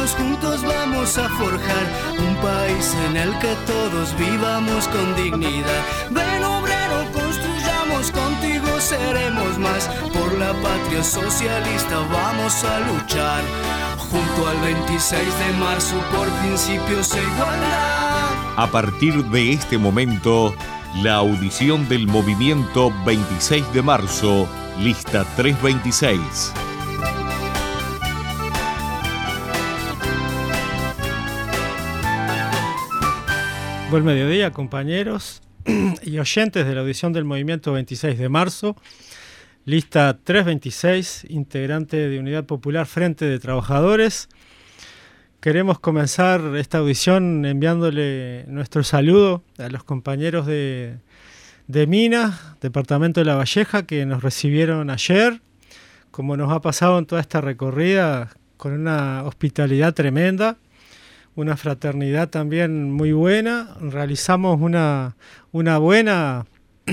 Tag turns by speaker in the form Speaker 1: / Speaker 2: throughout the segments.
Speaker 1: unidos juntos vamos a forjar un país en el que todos vivamos con dignidad. Ven obrero, construyamos, contigo seremos más. Por la patria socialista vamos a luchar, junto al 26 de marzo por principios e igualdad.
Speaker 2: A partir de este momento, la audición del movimiento 26 de marzo, lista 326.
Speaker 3: Buen mediodía, compañeros y oyentes de la audición del movimiento 26 de marzo, lista 326, integrante de Unidad Popular Frente de Trabajadores. Queremos comenzar esta audición enviándole nuestro saludo a los compañeros de Minas, departamento de La Valleja, que nos recibieron ayer, como nos ha pasado en toda esta recorrida, con una hospitalidad tremenda, una fraternidad también muy buena. Realizamos una buena,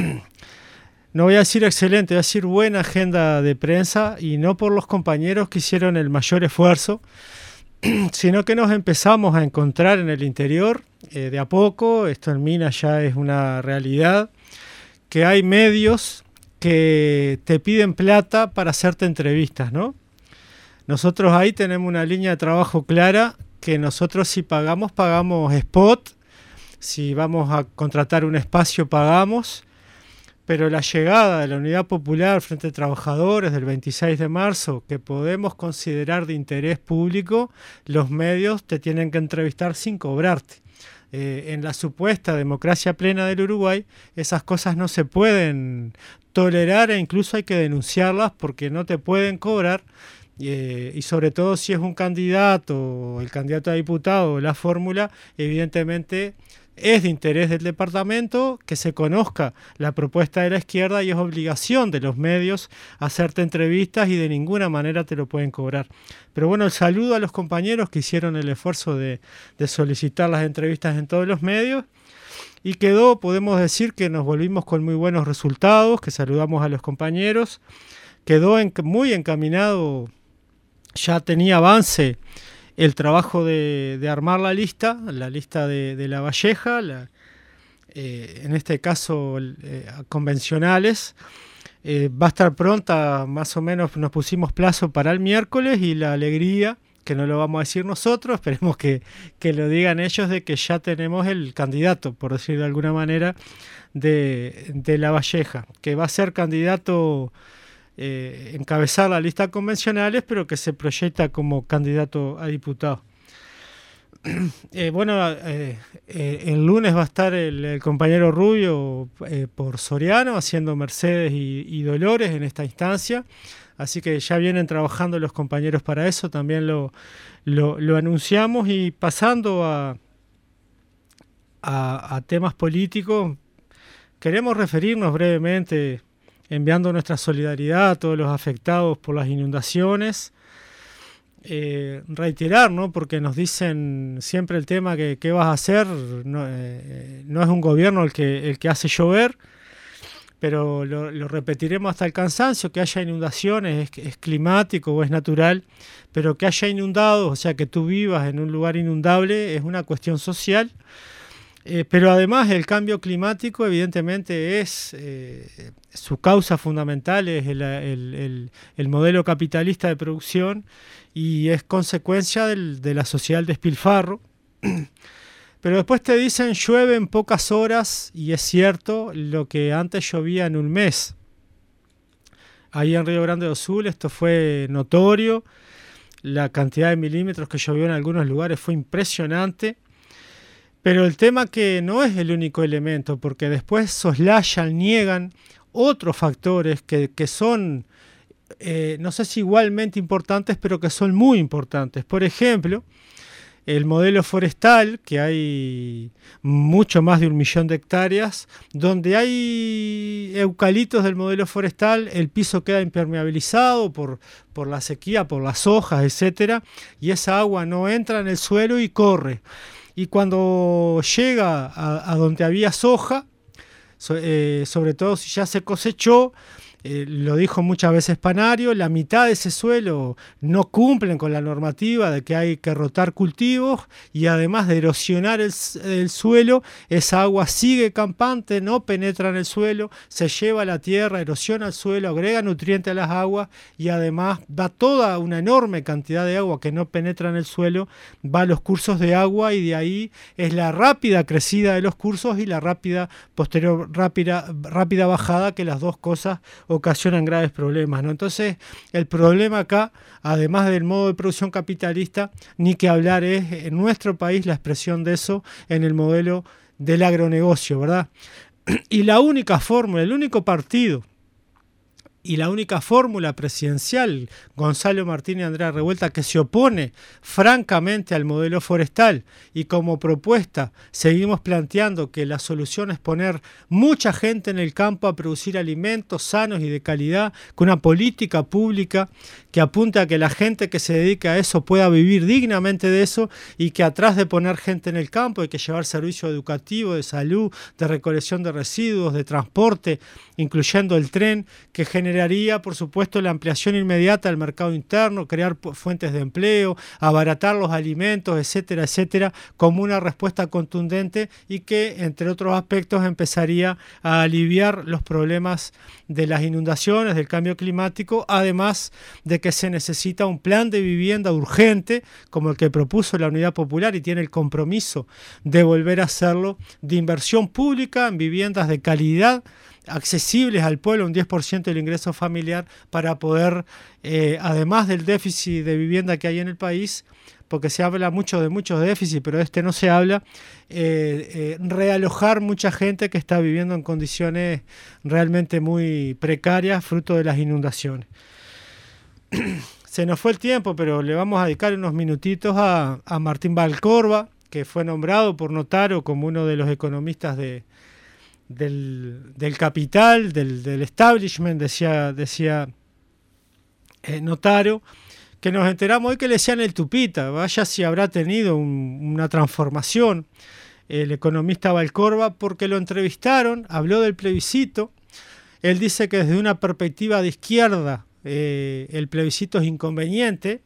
Speaker 3: no voy a decir excelente, voy a decir buena agenda de prensa, y no por los compañeros que hicieron el mayor esfuerzo, sino que nos empezamos a encontrar en el interior de a poco. Esto en Minas ya es una realidad, que hay medios que te piden plata para hacerte entrevistas, ¿no? Nosotros ahí tenemos una línea de trabajo clara, que nosotros si pagamos spot, si vamos a contratar un espacio pagamos, pero la llegada de la Unidad Popular Frente de Trabajadores del 26 de marzo, que podemos considerar de interés público, los medios te tienen que entrevistar sin cobrarte. En la supuesta democracia plena del Uruguay, esas cosas no se pueden tolerar e incluso hay que denunciarlas porque no te pueden cobrar. Y sobre todo si es un candidato, el candidato a diputado o la fórmula, evidentemente es de interés del departamento que se conozca la propuesta de la izquierda, y es obligación de los medios hacerte entrevistas y de ninguna manera te lo pueden cobrar. Pero bueno, el saludo a los compañeros que hicieron el esfuerzo de solicitar las entrevistas en todos los medios, y quedó, podemos decir que nos volvimos con muy buenos resultados, que saludamos a los compañeros, quedó muy encaminado. Ya tenía avance el trabajo de armar la lista de La Valleja, en este caso convencionales. Va a estar pronta, más o menos nos pusimos plazo para el miércoles, y la alegría, que no lo vamos a decir nosotros, esperemos que lo digan ellos, de que ya tenemos el candidato, por decir de alguna manera, de La Valleja, que va a ser candidato, encabezar la lista convencionales, pero que se proyecta como candidato a diputado. El lunes va a estar el compañero Rubio por Soriano haciendo Mercedes y Dolores en esta instancia, así que ya vienen trabajando los compañeros para eso, también lo anunciamos. Y pasando a temas políticos, queremos referirnos brevemente, enviando nuestra solidaridad a todos los afectados por las inundaciones. Reiterar, ¿no? Porque nos dicen siempre el tema que qué vas a hacer, no es un gobierno el que hace llover, pero lo repetiremos hasta el cansancio: que haya inundaciones es climático o es natural, pero que haya inundados, o sea, que tú vivas en un lugar inundable, es una cuestión social. Pero además el cambio climático evidentemente es su causa fundamental es el modelo capitalista de producción, y es consecuencia de la social despilfarro. Pero después te dicen llueve en pocas horas, y es cierto, lo que antes llovía en un mes. Ahí en Río Grande do Sul esto fue notorio, la cantidad de milímetros que llovió en algunos lugares fue impresionante. Pero el tema que no es el único elemento, porque después soslayan, niegan otros factores que son, no sé si igualmente importantes, pero que son muy importantes. Por ejemplo, el modelo forestal, que hay mucho más de 1 millón de hectáreas, donde hay eucaliptos del modelo forestal, el piso queda impermeabilizado por la sequía, por las hojas, etcétera, y esa agua no entra en el suelo y corre. Y cuando llega a donde había soja, sobre todo si ya se cosechó, lo dijo muchas veces Panario, la mitad de ese suelo no cumplen con la normativa de que hay que rotar cultivos y además de erosionar el suelo, esa agua sigue campante, no penetra en el suelo, se lleva a la tierra, erosiona el suelo, agrega nutrientes a las aguas y además va toda una enorme cantidad de agua que no penetra en el suelo, va a los cursos de agua y de ahí es la rápida crecida de los cursos y la rápida bajada, que las dos cosas ocasionan graves problemas, ¿no? Entonces, el problema acá, además del modo de producción capitalista, ni que hablar es en nuestro país la expresión de eso en el modelo del agronegocio, ¿verdad? Y la única fórmula, el único partido y la única fórmula presidencial, Gonzalo Martínez y Andrea Revuelta, que se opone francamente al modelo forestal y como propuesta seguimos planteando que la solución es poner mucha gente en el campo a producir alimentos sanos y de calidad, con una política pública que apunte a que la gente que se dedica a eso pueda vivir dignamente de eso y que atrás de poner gente en el campo hay que llevar servicio educativo, de salud, de recolección de residuos, de transporte, incluyendo el tren, que generaría, por supuesto, la ampliación inmediata del mercado interno, crear fuentes de empleo, abaratar los alimentos, etcétera, etcétera, como una respuesta contundente y que, entre otros aspectos, empezaría a aliviar los problemas de las inundaciones, del cambio climático, además de que se necesita un plan de vivienda urgente, como el que propuso la Unidad Popular y tiene el compromiso de volver a hacerlo, de inversión pública en viviendas de calidad, accesibles al pueblo, un 10% del ingreso familiar, para poder, además del déficit de vivienda que hay en el país, porque se habla mucho de muchos déficits, pero no se habla, realojar mucha gente que está viviendo en condiciones realmente muy precarias, fruto de las inundaciones. Se nos fue el tiempo, pero le vamos a dedicar unos minutitos a Martín Valcorba, que fue nombrado por Notaro como uno de los economistas del capital, del establishment, decía Notaro, que nos enteramos hoy que le decían el Tupita. Vaya si habrá tenido una transformación el economista Valcorba, porque lo entrevistaron, habló del plebiscito. Él dice que desde una perspectiva de izquierda el plebiscito es inconveniente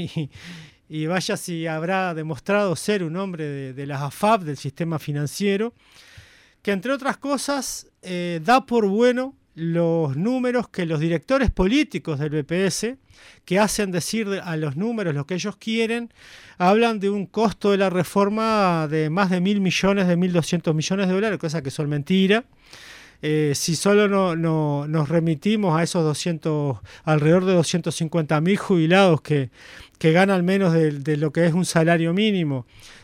Speaker 3: y vaya si habrá demostrado ser un hombre de las AFAP, del sistema financiero, que entre otras cosas da por bueno los números que los directores políticos del BPS, que hacen decir a los números lo que ellos quieren, hablan de un costo de la reforma de más de 1.000 millones, de 1.200 millones de dólares, cosa que son mentira. Si solo nos remitimos a esos alrededor de 250.000 jubilados que ganan menos de lo que es un salario mínimo,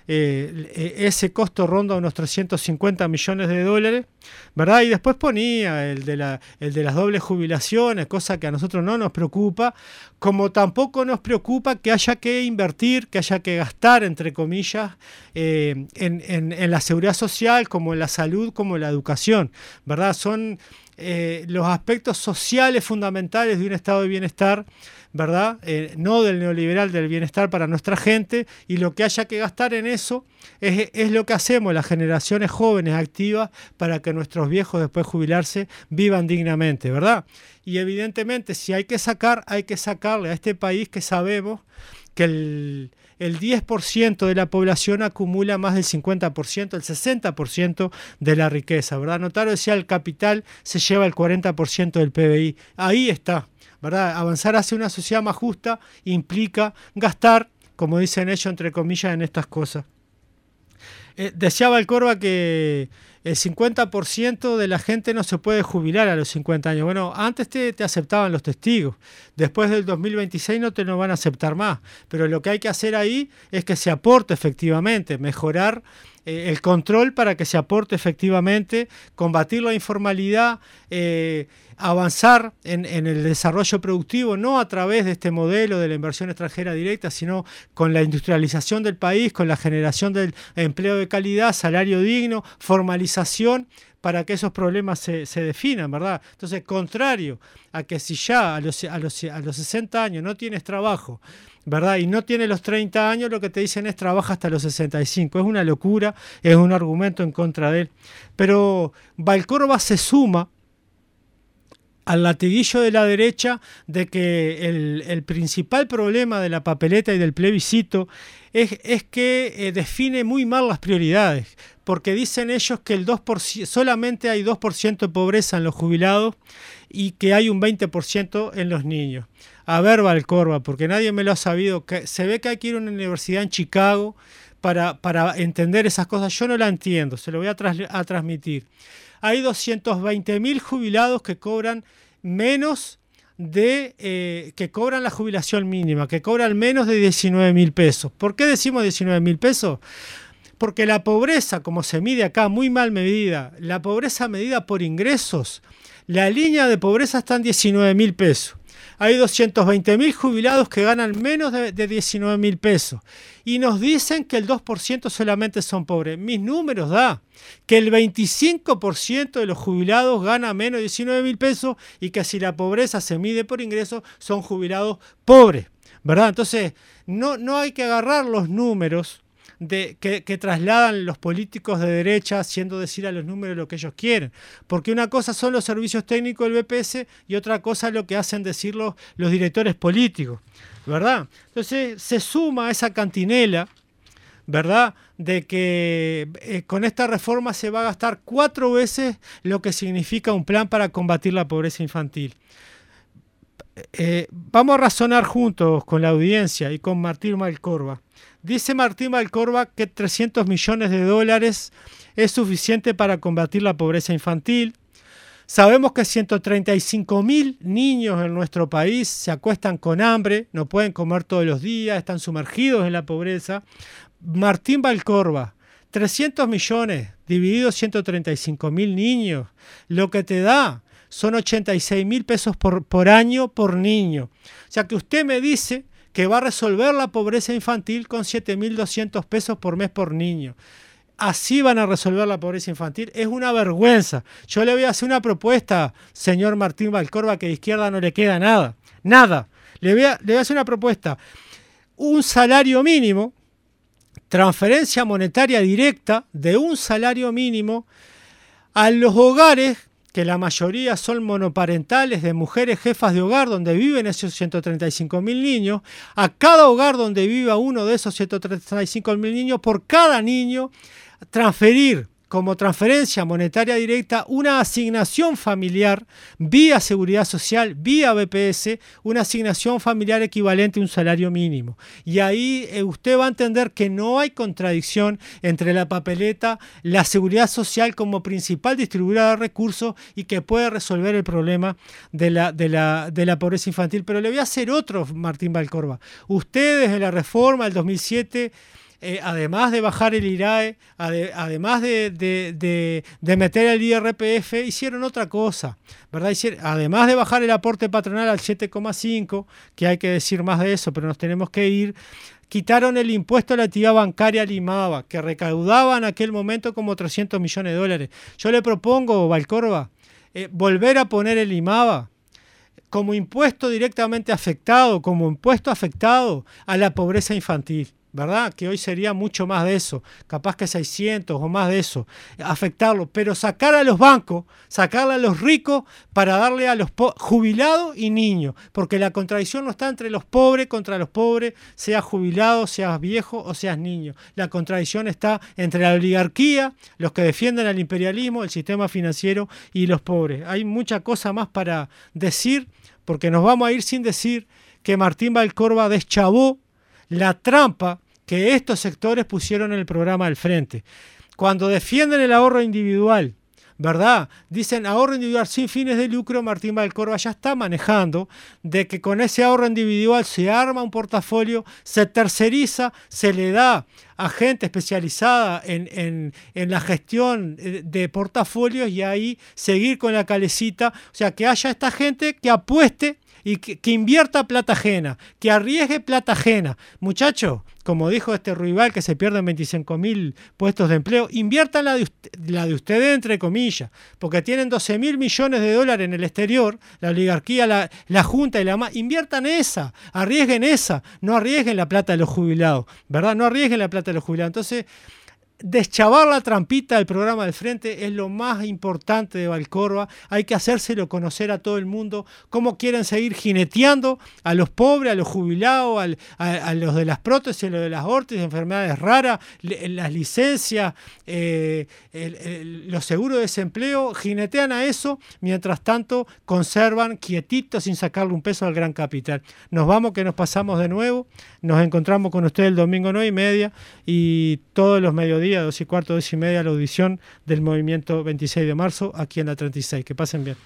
Speaker 3: ese costo ronda unos 350 millones de dólares, ¿verdad? Y después ponía el de las dobles jubilaciones, cosa que a nosotros no nos preocupa, como tampoco nos preocupa que haya que invertir, que haya que gastar, entre comillas, en la seguridad social, como en la salud, como en la educación, ¿verdad? Son los aspectos sociales fundamentales de un estado de bienestar, ¿verdad? No del neoliberal, del bienestar para nuestra gente, y lo que haya que gastar en eso es lo que hacemos las generaciones jóvenes activas para que nuestros viejos, después de jubilarse, vivan dignamente, ¿verdad? Y evidentemente, si hay que sacarle a este país, que sabemos que el 10% de la población acumula más del 50%, el 60% de la riqueza, ¿verdad? Notaro decía, el capital se lleva el 40% del PBI. Ahí está, ¿verdad? Avanzar hacia una sociedad más justa implica gastar, como dicen ellos, entre comillas, en estas cosas. Decía Valcorba que el 50% de la gente no se puede jubilar a los 50 años. Bueno, antes te aceptaban los testigos. Después del 2026 no te lo van a aceptar más. Pero lo que hay que hacer ahí es que se aporte efectivamente, mejorar el control para que se aporte efectivamente, combatir la informalidad, avanzar en el desarrollo productivo, no a través de este modelo de la inversión extranjera directa, sino con la industrialización del país, con la generación del empleo de calidad, salario digno, formalización, para que esos problemas se definan, ¿verdad? Entonces, contrario a que si ya a los 60 años no tienes trabajo, ¿verdad? Y no tienes los 30 años, lo que te dicen es trabaja hasta los 65. Es una locura, es un argumento en contra de él. Pero Valcorba se suma al latiguillo de la derecha de que el principal problema de la papeleta y del plebiscito es que define muy mal las prioridades, porque dicen ellos que el 2%, solamente hay 2% de pobreza en los jubilados y que hay un 20% en los niños. A ver, Valcorba, porque nadie me lo ha sabido, que se ve que hay que ir a una universidad en Chicago para entender esas cosas. Yo no la entiendo, se lo voy a transmitir. Hay 220.000 jubilados que cobran menos que cobran la jubilación mínima, que cobran menos de 19.000 pesos. ¿Por qué decimos 19.000 pesos? Porque la pobreza, como se mide acá, muy mal medida, la pobreza medida por ingresos, la línea de pobreza está en 19.000 pesos. Hay 220.000 jubilados que ganan menos de 19.000 pesos y nos dicen que el 2% solamente son pobres. Mis números da que el 25% de los jubilados gana menos de 19.000 pesos y que si la pobreza se mide por ingresos son jubilados pobres, ¿verdad? Entonces no hay que agarrar los números que trasladan los políticos de derecha haciendo decir a los números lo que ellos quieren, porque una cosa son los servicios técnicos del BPS y otra cosa es lo que hacen decir los directores políticos, ¿verdad? Entonces se suma esa cantinela, ¿verdad?, de que con esta reforma se va a gastar 4 veces lo que significa un plan para combatir la pobreza infantil. Vamos a razonar juntos con la audiencia y con Martín Valcorba. Dice Martín Valcorba que 300 millones de dólares es suficiente para combatir la pobreza infantil. Sabemos que 135.000 niños en nuestro país se acuestan con hambre, no pueden comer todos los días, están sumergidos en la pobreza. Martín Valcorba, 300 millones divididos 135.000 niños, lo que te da son 86.000 pesos por año por niño. O sea que usted me dice que va a resolver la pobreza infantil con 7.200 pesos por mes por niño. Así van a resolver la pobreza infantil. Es una vergüenza. Yo le voy a hacer una propuesta, señor Martín Valcorba, que de izquierda no le queda nada. Nada. Le voy a hacer una propuesta. Un salario mínimo, transferencia monetaria directa de un salario mínimo a los hogares, que la mayoría son monoparentales, de mujeres jefas de hogar donde viven esos 135.000 niños, a cada hogar donde viva uno de esos 135.000 niños, por cada niño transferir como transferencia monetaria directa una asignación familiar vía Seguridad Social, vía BPS, una asignación familiar equivalente a un salario mínimo. Y ahí usted va a entender que no hay contradicción entre la papeleta, la Seguridad Social como principal distribuidora de recursos y que puede resolver el problema de la pobreza infantil. Pero le voy a hacer otro, Martín Valcorba. Ustedes en la reforma del 2007... además de bajar el IRAE, además de meter el IRPF, hicieron otra cosa, ¿verdad? Además de bajar el aporte patronal al 7,5, que hay que decir más de eso, pero nos tenemos que ir, quitaron el impuesto a la actividad bancaria al IMABA, que recaudaba en aquel momento como 300 millones de dólares. Yo le propongo, Valcorba, volver a poner el IMABA como impuesto directamente afectado, como impuesto afectado a la pobreza infantil, ¿verdad? Que hoy sería mucho más de eso, capaz que 600 o más de eso, afectarlo, pero sacar a los bancos, sacarle a los ricos para darle a los jubilados y niños, porque la contradicción no está entre los pobres contra los pobres, seas jubilado, seas viejo o seas niño. La contradicción está entre la oligarquía, los que defienden al imperialismo, el sistema financiero y los pobres. Hay mucha cosa más para decir, porque nos vamos a ir sin decir que Martín Valcorba deschavó la trampa que estos sectores pusieron en el programa del Frente. Cuando defienden el ahorro individual, ¿verdad? Dicen ahorro individual sin fines de lucro, Martín Valcorba ya está manejando de que con ese ahorro individual se arma un portafolio, se terceriza, se le da a gente especializada en la gestión de portafolios y ahí seguir con la calecita, o sea, que haya esta gente que apueste y que invierta plata ajena, que arriesgue plata ajena. Muchachos, como dijo este Ruibal, que se pierden 25.000 puestos de empleo, inviertan la de ustedes, entre comillas, porque tienen 12.000 millones de dólares en el exterior, la oligarquía, la Junta y la MA, inviertan esa, arriesguen esa, no arriesguen la plata de los jubilados, ¿verdad? No arriesguen la plata de los jubilados. Entonces, deschavar la trampita del programa del Frente es lo más importante de Valcorba. Hay que hacérselo conocer a todo el mundo cómo quieren seguir jineteando a los pobres, a los jubilados, a los de las prótesis, a los de las órtesis, enfermedades raras, las licencias, los seguros de desempleo. Jinetean a eso, mientras tanto conservan quietitos sin sacarle un peso al gran capital. Nos vamos, que nos pasamos de nuevo. Nos encontramos con ustedes el domingo 9:30 y todos los mediodías, 2:15, 2:30, la audición del movimiento 26 de marzo aquí en la 36. Que pasen bien.